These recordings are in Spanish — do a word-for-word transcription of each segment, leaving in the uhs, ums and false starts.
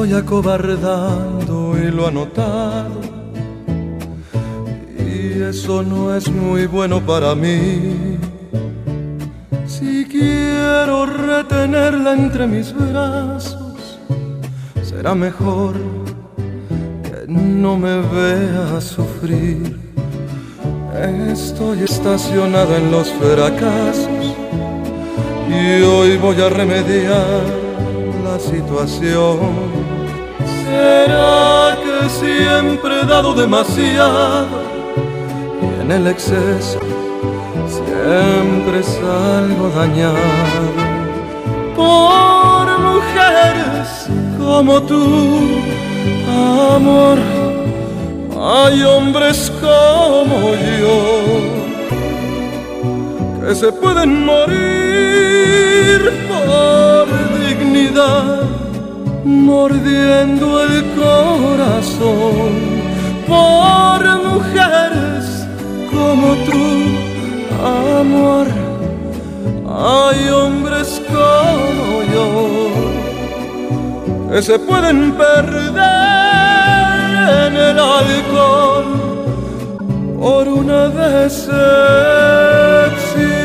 estoy acobardando y lo ha notado, y eso no es muy bueno para mí. Si quiero retenerla entre mis brazos, será mejor que no me vea sufrir. Estoy estacionado en los fracasos y hoy voy a remediar la situación. ¿Será que siempre he dado demasiado y en el exceso siempre salgo dañado? Por mujeres como tú, amor, hay hombres como yo que se pueden morir por dignidad, mordiendo el corazón. Por mujeres como tú, amor, hay hombres como yo que se pueden perder en el alcohol por una decepción.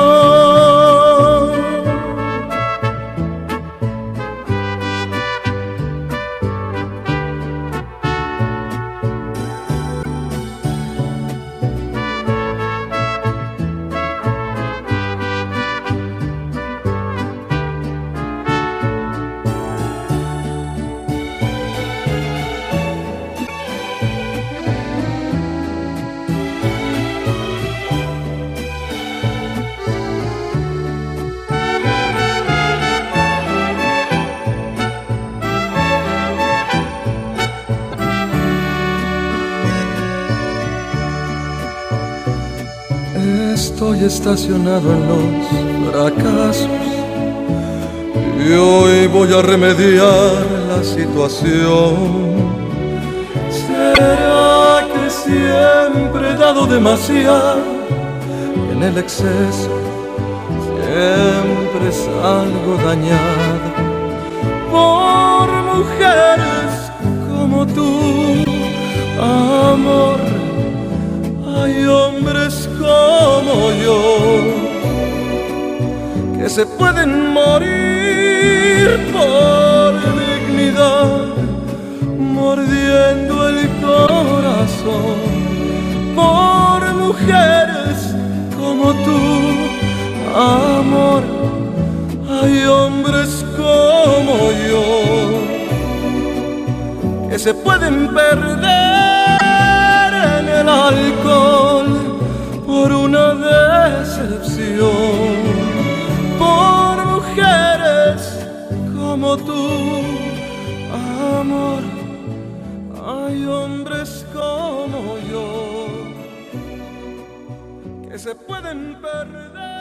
Estoy estacionado en los fracasos y hoy voy a remediar la situación. ¿Será que siempre he dado demasiado y en el exceso siempre salgo dañado? Por mujeres como tú, amor, hay hombres como yo que se pueden morir por dignidad, mordiendo el corazón. Por mujeres como tú, amor, hay hombres como yo que se pueden perder en el alcohol por una decepción. Por mujeres como tú, amor, hay hombres como yo que se pueden perder.